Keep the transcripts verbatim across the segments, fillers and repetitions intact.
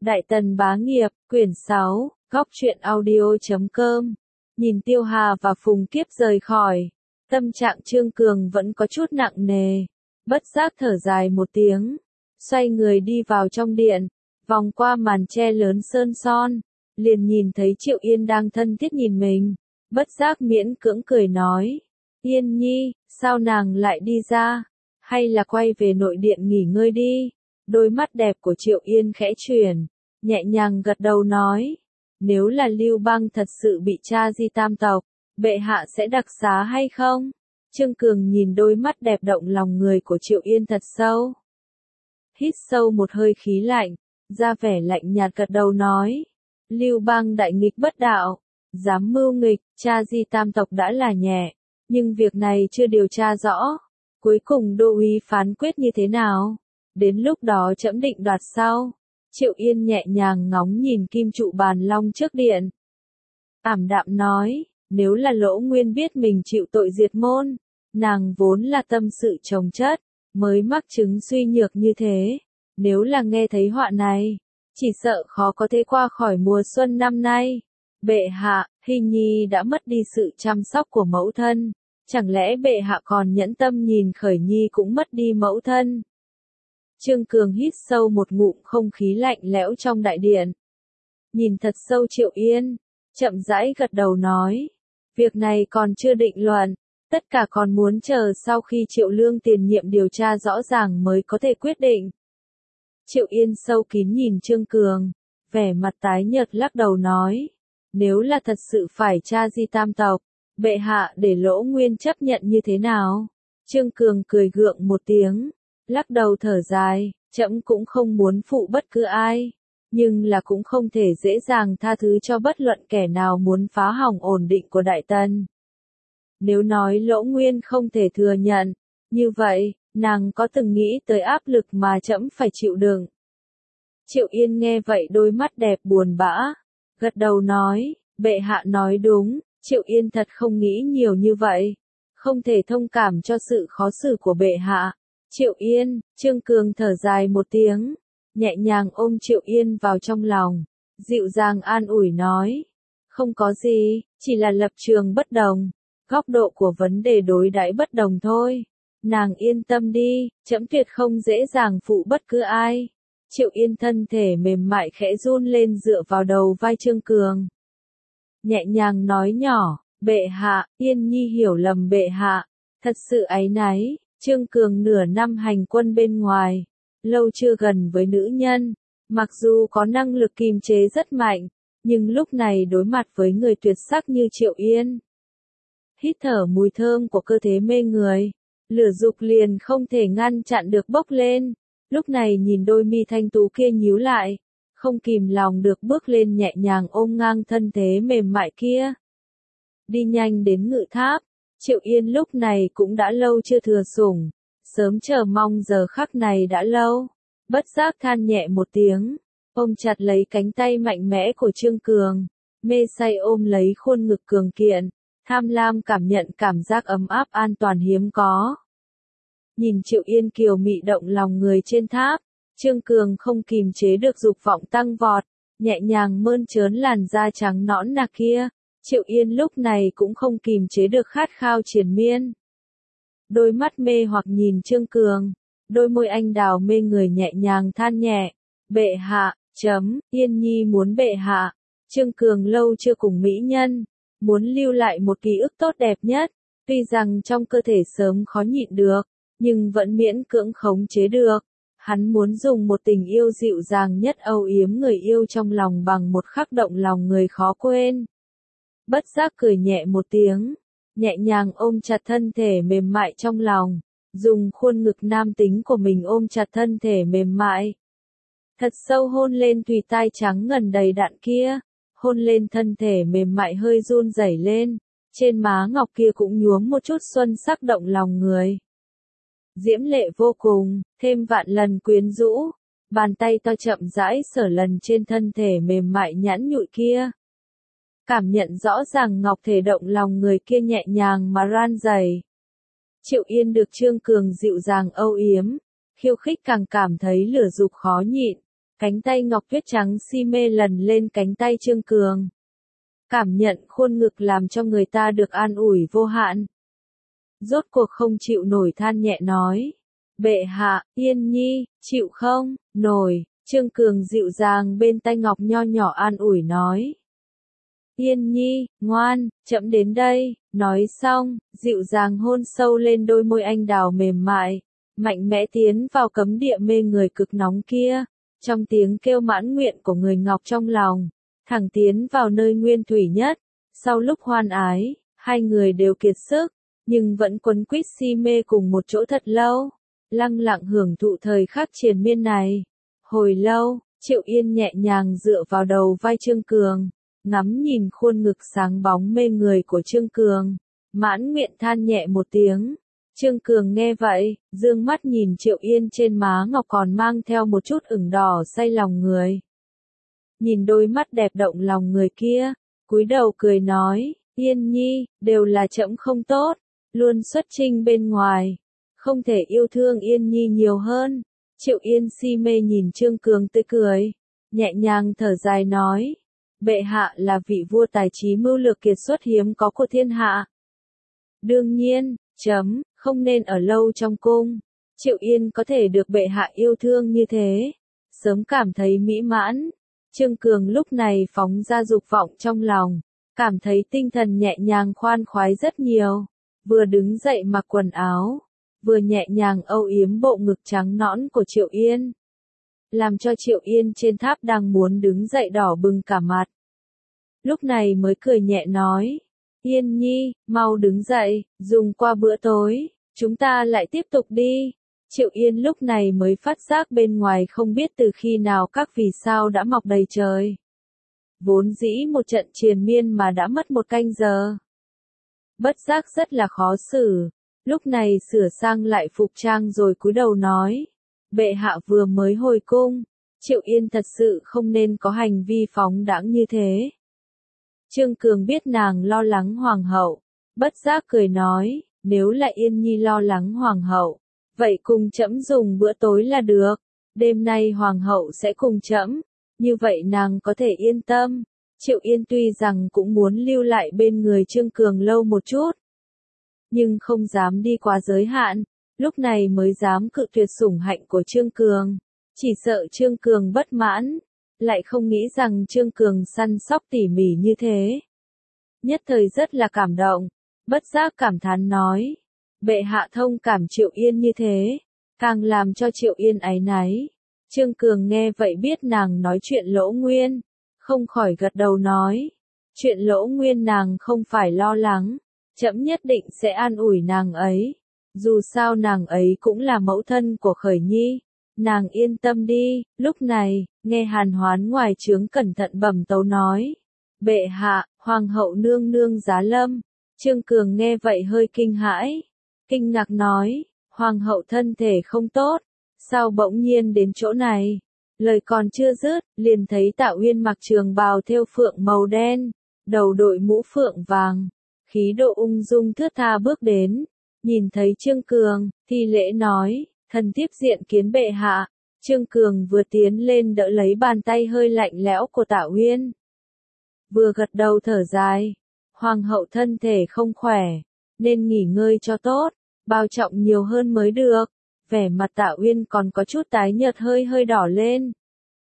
Đại Tần Bá Nghiệp, quyển sáu, góc truyện audio chấm com. Nhìn Tiêu Hà và Phùng Kiếp rời khỏi, tâm trạng Trương Cường vẫn có chút nặng nề, bất giác thở dài một tiếng, xoay người đi vào trong điện, vòng qua màn che lớn sơn son, liền nhìn thấy Triệu Yên đang thân thiết nhìn mình, bất giác miễn cưỡng cười nói, Yên Nhi, sao nàng lại đi ra, hay là quay về nội điện nghỉ ngơi đi. Đôi mắt đẹp của Triệu Yên khẽ chuyển, nhẹ nhàng gật đầu nói, nếu là Lưu Bang thật sự bị tra di tam tộc, bệ hạ sẽ đặc xá hay không? Trương Cường nhìn đôi mắt đẹp động lòng người của Triệu Yên thật sâu. Hít sâu một hơi khí lạnh, ra vẻ lạnh nhạt gật đầu nói, Lưu Bang đại nghịch bất đạo, dám mưu nghịch, tra di tam tộc đã là nhẹ, nhưng việc này chưa điều tra rõ, cuối cùng đô uý phán quyết như thế nào? Đến lúc đó trẫm định đoạt sau. Triệu Yên nhẹ nhàng ngóng nhìn kim trụ bàn long trước điện. Ảm đạm nói, nếu là Lỗ Nguyên biết mình chịu tội diệt môn, nàng vốn là tâm sự chồng chất, mới mắc chứng suy nhược như thế. Nếu là nghe thấy họa này, chỉ sợ khó có thể qua khỏi mùa xuân năm nay. Bệ hạ, Hình Nhi đã mất đi sự chăm sóc của mẫu thân, chẳng lẽ bệ hạ còn nhẫn tâm nhìn Khởi Nhi cũng mất đi mẫu thân? Trương Cường hít sâu một ngụm không khí lạnh lẽo trong đại điện. Nhìn thật sâu Triệu Yên, chậm rãi gật đầu nói, việc này còn chưa định luận, tất cả còn muốn chờ sau khi Triệu Lương tiền nhiệm điều tra rõ ràng mới có thể quyết định. Triệu Yên sâu kín nhìn Trương Cường, vẻ mặt tái nhợt lắc đầu nói, nếu là thật sự phải tra di tam tộc, bệ hạ để Lỗ Nguyên chấp nhận như thế nào? Trương Cường cười gượng một tiếng, lắc đầu thở dài, trẫm cũng không muốn phụ bất cứ ai, nhưng là cũng không thể dễ dàng tha thứ cho bất luận kẻ nào muốn phá hỏng ổn định của Đại Tần. Nếu nói Lỗ Nguyên không thể thừa nhận, như vậy, nàng có từng nghĩ tới áp lực mà trẫm phải chịu đựng? Triệu Yên nghe vậy đôi mắt đẹp buồn bã, gật đầu nói, bệ hạ nói đúng. Triệu Yên thật không nghĩ nhiều như vậy, không thể thông cảm cho sự khó xử của bệ hạ. Triệu Yên, Trương Cường thở dài một tiếng, nhẹ nhàng ôm Triệu Yên vào trong lòng, dịu dàng an ủi nói, không có gì, chỉ là lập trường bất đồng, góc độ của vấn đề đối đãi bất đồng thôi. Nàng yên tâm đi, trẫm tuyệt không dễ dàng phụ bất cứ ai. Triệu Yên thân thể mềm mại khẽ run lên dựa vào đầu vai Trương Cường. Nhẹ nhàng nói nhỏ, bệ hạ, Yên Nhi hiểu lầm bệ hạ, thật sự áy náy. Trương Cường nửa năm hành quân bên ngoài, lâu chưa gần với nữ nhân, mặc dù có năng lực kiềm chế rất mạnh, nhưng lúc này đối mặt với người tuyệt sắc như Triệu Yên. Hít thở mùi thơm của cơ thể mê người, lửa dục liền không thể ngăn chặn được bốc lên, lúc này nhìn đôi mi thanh tú kia nhíu lại, không kìm lòng được bước lên nhẹ nhàng ôm ngang thân thế mềm mại kia. Đi nhanh đến ngự tháp. Triệu Yên lúc này cũng đã lâu chưa thừa sủng, sớm chờ mong giờ khắc này đã lâu, bất giác than nhẹ một tiếng, ôm chặt lấy cánh tay mạnh mẽ của Trương Cường, mê say ôm lấy khuôn ngực cường kiện, tham lam cảm nhận cảm giác ấm áp an toàn hiếm có. Nhìn Triệu Yên kiều mị động lòng người trên tháp, Trương Cường không kìm chế được dục vọng tăng vọt, nhẹ nhàng mơn trớn làn da trắng nõn nà kia. Triệu Yên lúc này cũng không kìm chế được khát khao triền miên. Đôi mắt mê hoặc nhìn Trương Cường, đôi môi anh đào mê người nhẹ nhàng than nhẹ, bệ hạ, chấm, Yên Nhi muốn bệ hạ. Trương Cường lâu chưa cùng mỹ nhân, muốn lưu lại một ký ức tốt đẹp nhất, tuy rằng trong cơ thể sớm khó nhịn được, nhưng vẫn miễn cưỡng khống chế được. Hắn muốn dùng một tình yêu dịu dàng nhất âu yếm người yêu trong lòng bằng một khắc động lòng người khó quên. Bất giác cười nhẹ một tiếng, nhẹ nhàng ôm chặt thân thể mềm mại trong lòng, dùng khuôn ngực nam tính của mình ôm chặt thân thể mềm mại. Thật sâu hôn lên thùy tai trắng ngần đầy đặn kia, hôn lên thân thể mềm mại hơi run rẩy lên, trên má ngọc kia cũng nhuốm một chút xuân sắc động lòng người. Diễm lệ vô cùng, thêm vạn lần quyến rũ, bàn tay to chậm rãi sờ lần trên thân thể mềm mại nhẵn nhụi kia. Cảm nhận rõ ràng ngọc thể động lòng người kia nhẹ nhàng mà ran dày. Triệu Yên được Trương Cường dịu dàng âu yếm, khiêu khích càng cảm thấy lửa dục khó nhịn, Cánh tay ngọc tuyết trắng si mê lần lên cánh tay Trương Cường. Cảm nhận khuôn ngực làm cho người ta được an ủi vô hạn. Rốt cuộc không chịu nổi than nhẹ nói. Bệ hạ, Yên Nhi, chịu không, nổi, Trương Cường dịu dàng bên tay ngọc nho nhỏ an ủi nói. Yên Nhi, ngoan, chậm đến đây, nói xong, dịu dàng hôn sâu lên đôi môi anh đào mềm mại, mạnh mẽ tiến vào cấm địa mê người cực nóng kia, trong tiếng kêu mãn nguyện của người ngọc trong lòng, thẳng tiến vào nơi nguyên thủy nhất, sau lúc hoan ái, hai người đều kiệt sức, nhưng vẫn quấn quýt si mê cùng một chỗ thật lâu, lăng lặng hưởng thụ thời khắc triền miên này. Hồi lâu, Triệu Yên nhẹ nhàng dựa vào đầu vai Trương Cường, ngắm nhìn khuôn ngực sáng bóng mê người của Trương Cường, mãn nguyện than nhẹ một tiếng. Trương Cường nghe vậy, dương mắt nhìn Triệu Yên trên má ngọc còn mang theo một chút ửng đỏ say lòng người. Nhìn đôi mắt đẹp động lòng người kia, cúi đầu cười nói, Yên Nhi, đều là trẫm không tốt, luôn xuất trinh bên ngoài, không thể yêu thương Yên Nhi nhiều hơn. Triệu Yên si mê nhìn Trương Cường tươi cười, nhẹ nhàng thở dài nói, bệ hạ là vị vua tài trí mưu lược kiệt xuất hiếm có của thiên hạ. Đương nhiên, chấm, không nên ở lâu trong cung. Triệu Yên có thể được bệ hạ yêu thương như thế, sớm cảm thấy mỹ mãn. Trương Cường lúc này phóng ra dục vọng trong lòng, cảm thấy tinh thần nhẹ nhàng khoan khoái rất nhiều, vừa đứng dậy mặc quần áo, vừa nhẹ nhàng âu yếm bộ ngực trắng nõn của Triệu Yên, làm cho Triệu Yên trên tháp đang muốn đứng dậy đỏ bừng cả mặt. Lúc này mới cười nhẹ nói, Yên Nhi, mau đứng dậy, dùng qua bữa tối, chúng ta lại tiếp tục đi. Triệu Yên lúc này mới phát giác bên ngoài không biết từ khi nào các vì sao đã mọc đầy trời. Vốn dĩ một trận triền miên mà đã mất một canh giờ. Bất giác rất là khó xử, lúc này sửa sang lại phục trang rồi cúi đầu nói, bệ hạ vừa mới hồi cung, Triệu Yên thật sự không nên có hành vi phóng đãng như thế. Trương Cường biết nàng lo lắng hoàng hậu, bất giác cười nói, nếu là Yên Nhi lo lắng hoàng hậu, vậy cùng trẫm dùng bữa tối là được, đêm nay hoàng hậu sẽ cùng trẫm, như vậy nàng có thể yên tâm. Triệu Yên tuy rằng cũng muốn lưu lại bên người Trương Cường lâu một chút, nhưng không dám đi quá giới hạn, lúc này mới dám cự tuyệt sủng hạnh của Trương Cường, chỉ sợ Trương Cường bất mãn, lại không nghĩ rằng Trương Cường săn sóc tỉ mỉ như thế. Nhất thời rất là cảm động, bất giác cảm thán nói, bệ hạ thông cảm Triệu Yên như thế, càng làm cho Triệu Yên áy náy. Trương Cường nghe vậy biết nàng nói chuyện Lỗ Nguyên, không khỏi gật đầu nói, chuyện Lỗ Nguyên nàng không phải lo lắng, trẫm nhất định sẽ an ủi nàng ấy, dù sao nàng ấy cũng là mẫu thân của Khởi Nhi, nàng yên tâm đi. Lúc này, nghe Hàn Hoán ngoài trướng cẩn thận bẩm tấu nói, bệ hạ, hoàng hậu nương nương giá lâm. Trương Cường nghe vậy hơi kinh hãi, kinh ngạc nói, hoàng hậu thân thể không tốt, sao bỗng nhiên đến chỗ này? Lời còn chưa dứt, liền thấy Tạ Uyên mặc trường bào thêu phượng màu đen, đầu đội mũ phượng vàng, khí độ ung dung thướt tha bước đến, nhìn thấy Trương Cường, thi lễ nói, thần tiếp diện kiến bệ hạ. Trương Cường vừa tiến lên đỡ lấy bàn tay hơi lạnh lẽo của Tạ Uyên, vừa gật đầu thở dài, hoàng hậu thân thể không khỏe, nên nghỉ ngơi cho tốt, bao trọng nhiều hơn mới được. Vẻ mặt Tạ Uyên còn có chút tái nhợt hơi hơi đỏ lên.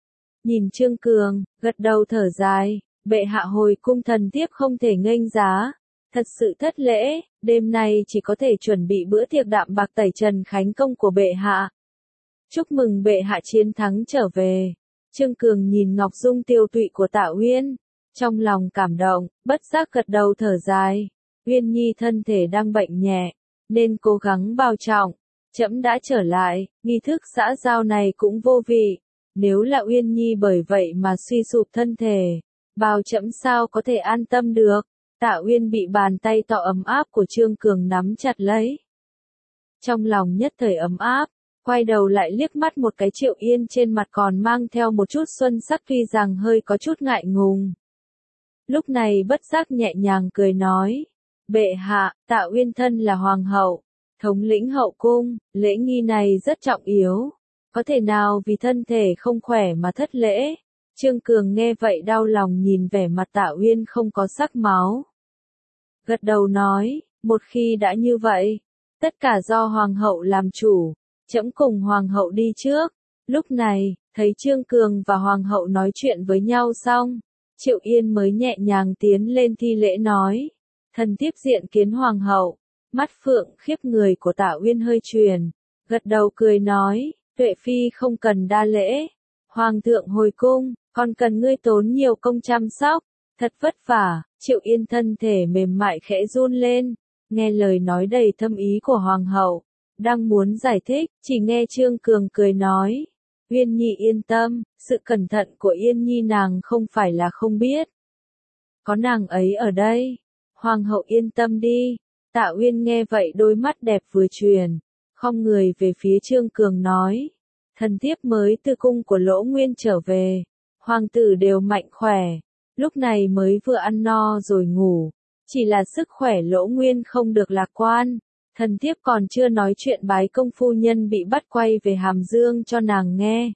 Nhìn Trương Cường, gật đầu thở dài, bệ hạ hồi cung thần tiếp không thể nghênh giá, thật sự thất lễ, đêm nay chỉ có thể chuẩn bị bữa tiệc đạm bạc tẩy trần khánh công của bệ hạ. Chúc mừng bệ hạ chiến thắng trở về. Trương Cường nhìn ngọc dung tiêu tụy của Tạ Uyên, trong lòng cảm động, bất giác gật đầu thở dài. Uyên Nhi thân thể đang bệnh nhẹ, nên cố gắng bảo trọng. Trẫm đã trở lại, nghi thức xã giao này cũng vô vị. Nếu là Uyên Nhi bởi vậy mà suy sụp thân thể, bao trẫm sao có thể an tâm được. Tạ Uyên bị bàn tay to ấm áp của Trương Cường nắm chặt lấy. Trong lòng nhất thời ấm áp, quay đầu lại liếc mắt một cái Triệu Yên trên mặt còn mang theo một chút xuân sắc tuy rằng hơi có chút ngại ngùng. Lúc này bất giác nhẹ nhàng cười nói, bệ hạ, Tạ Uyên thân là hoàng hậu, thống lĩnh hậu cung, lễ nghi này rất trọng yếu, có thể nào vì thân thể không khỏe mà thất lễ. Trương Cường nghe vậy đau lòng nhìn vẻ mặt Tạ Uyên không có sắc máu. Gật đầu nói, một khi đã như vậy, tất cả do Hoàng hậu làm chủ, trẫm cùng Hoàng hậu đi trước. Lúc này, thấy Trương Cường và Hoàng hậu nói chuyện với nhau xong, Triệu Yên mới nhẹ nhàng tiến lên thi lễ nói, thần thiếp diện kiến Hoàng hậu. Mắt phượng khiếp người của Tạ Uyên hơi truyền, gật đầu cười nói, Tuệ Phi không cần đa lễ. Hoàng thượng hồi cung, còn cần ngươi tốn nhiều công chăm sóc, thật vất vả. Triệu Yên thân thể mềm mại khẽ run lên, nghe lời nói đầy thâm ý của Hoàng hậu, đang muốn giải thích, chỉ nghe Trương Cường cười nói, Uyên Nhi yên tâm, sự cẩn thận của Yên Nhi nàng không phải là không biết. Có nàng ấy ở đây, Hoàng hậu yên tâm đi. Tạ Uyên nghe vậy đôi mắt đẹp vừa truyền, khom người về phía Trương Cường nói, thần thiếp mới từ cung của Lỗ Nguyên trở về, hoàng tử đều mạnh khỏe, lúc này mới vừa ăn no rồi ngủ, chỉ là sức khỏe Lỗ Nguyên không được lạc quan, thần thiếp còn chưa nói chuyện bái công phu nhân bị bắt quay về Hàm Dương cho nàng nghe.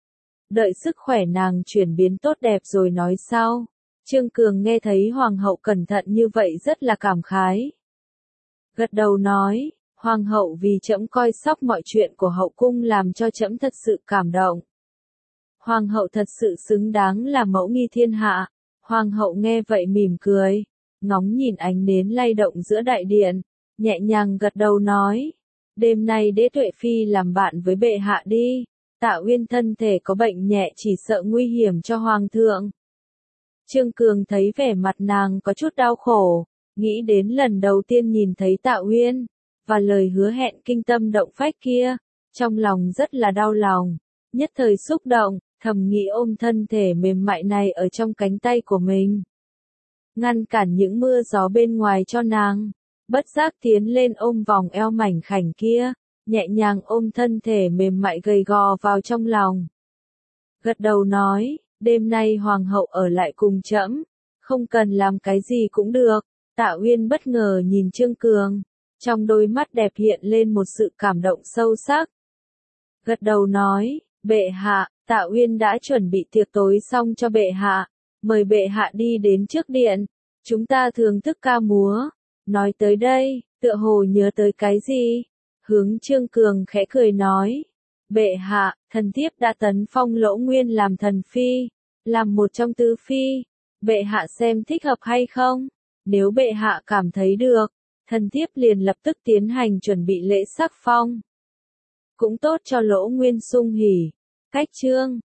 Đợi sức khỏe nàng chuyển biến tốt đẹp rồi nói sau. Trương Cường nghe thấy Hoàng hậu cẩn thận như vậy rất là cảm khái. Gật đầu nói, Hoàng hậu vì trẫm coi sóc mọi chuyện của hậu cung làm cho trẫm thật sự cảm động. Hoàng hậu thật sự xứng đáng là mẫu nghi thiên hạ. Hoàng hậu nghe vậy mỉm cười, ngóng nhìn ánh nến lay động giữa đại điện, nhẹ nhàng gật đầu nói, đêm nay để Tuệ Phi làm bạn với bệ hạ đi. Tạ Uyên thân thể có bệnh nhẹ chỉ sợ nguy hiểm cho Hoàng thượng. Trương Cường thấy vẻ mặt nàng có chút đau khổ, nghĩ đến lần đầu tiên nhìn thấy Tạ Uyên, và lời hứa hẹn kinh tâm động phách kia, trong lòng rất là đau lòng, nhất thời xúc động, thầm nghĩ ôm thân thể mềm mại này ở trong cánh tay của mình, ngăn cản những mưa gió bên ngoài cho nàng, bất giác tiến lên ôm vòng eo mảnh khảnh kia, nhẹ nhàng ôm thân thể mềm mại gầy gò vào trong lòng. Gật đầu nói, đêm nay Hoàng hậu ở lại cùng trẫm, không cần làm cái gì cũng được. Tạ Uyên bất ngờ nhìn Trương Cường, trong đôi mắt đẹp hiện lên một sự cảm động sâu sắc. Gật đầu nói, bệ hạ, Tạ Uyên đã chuẩn bị tiệc tối xong cho bệ hạ, mời bệ hạ đi đến trước điện, chúng ta thưởng thức ca múa. Nói tới đây, tựa hồ nhớ tới cái gì, hướng Trương Cường khẽ cười nói, bệ hạ, thần thiếp đã tấn phong Lỗ Nguyên làm thần phi, làm một trong tứ phi, bệ hạ xem thích hợp hay không? Nếu bệ hạ cảm thấy được, thần thiếp liền lập tức tiến hành chuẩn bị lễ sắc phong. Cũng tốt cho Lỗ Nguyên sung hỉ. Cách chương